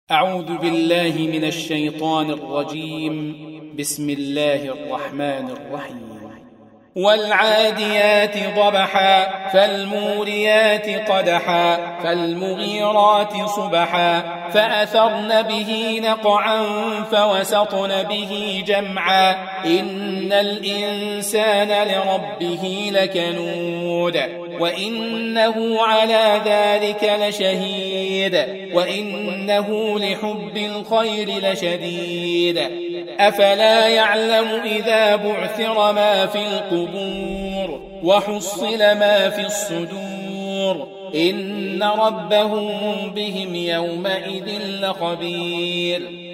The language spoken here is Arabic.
أعوذ بالله من الشيطان الرجيم. بسم الله الرحمن الرحيم. والعاديات ضبحا فالموريات قدحا فالمغيرات صبحا فأثرن به نقعا فوسطن به جمعا إن الإنسان لربه لكنود وإنه على ذلك لشهيد وإنه لحب الخير لشديد أفلا يعلم إذا بعثر ما في القبور وحصل ما في الصدور إن ربهم بهم يومئذ لخبير